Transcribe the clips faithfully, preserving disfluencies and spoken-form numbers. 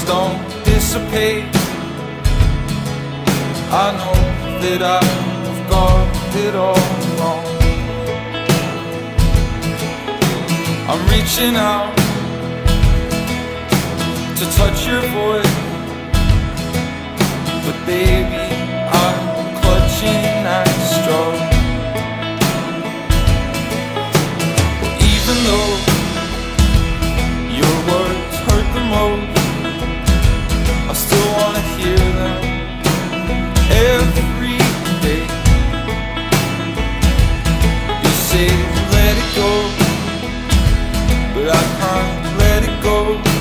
don't dissipate. I know that I've got it all wrong. I'm reaching out to touch your voice, but baby, I'm clutching at straws. Even though your words hurt the most, I still wanna hear them every day. You say let it go, but I can't let it go.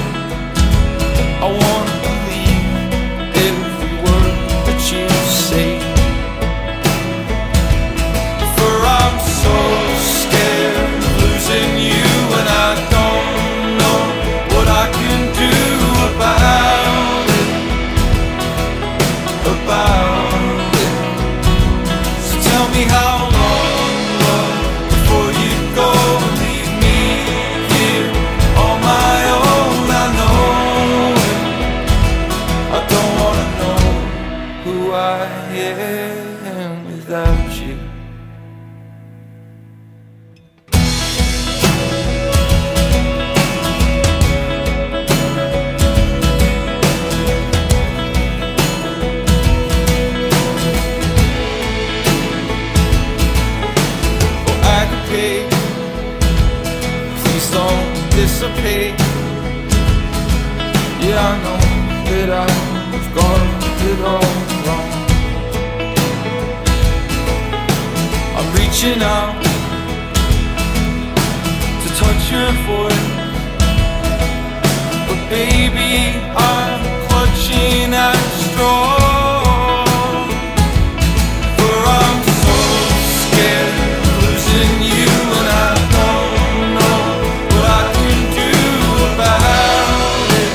I wanna believe every word that you say, for I'm so scared of losing you, and I don't know what I can do about it, about it. So tell me how long, love, before you go and leave me here on my own. I know I don't wanna know who I am without you. Oh, aggravate, please don't dissipate. Yeah, I know that I've got it all wrong. I'm reaching out to touch your voice, but baby, I'm clutching at straws. For I'm so scared of losing you, and I don't know what I can do about it,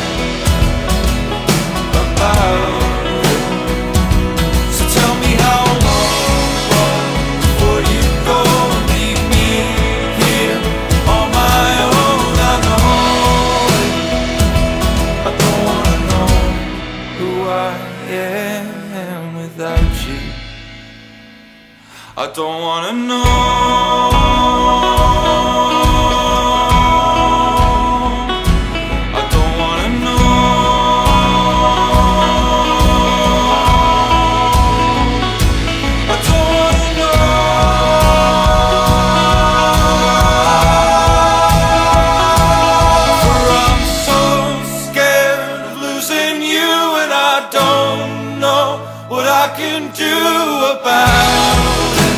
about it. So tell me how long, love, before you go and leave me here on my own. I know it. I don't wanna know who I am without you. I don't wanna know. I don't wanna know. I don't wanna know. For I'm so scared of losing you, and I don't know what I can do about it,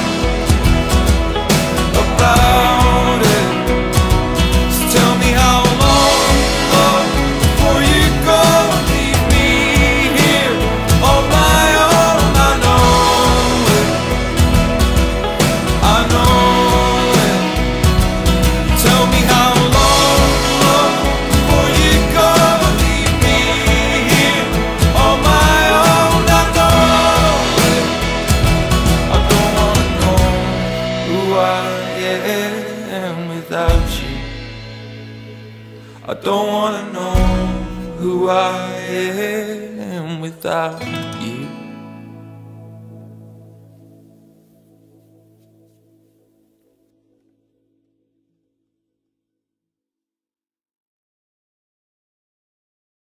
about it. So tell me how long, love, before you go and leave me here on my own. I know it, I know it. Tell me how long, love, before you go and leave me here on my own. I know it. I don't wanna know who I am without you. I don't wanna know who I am without you.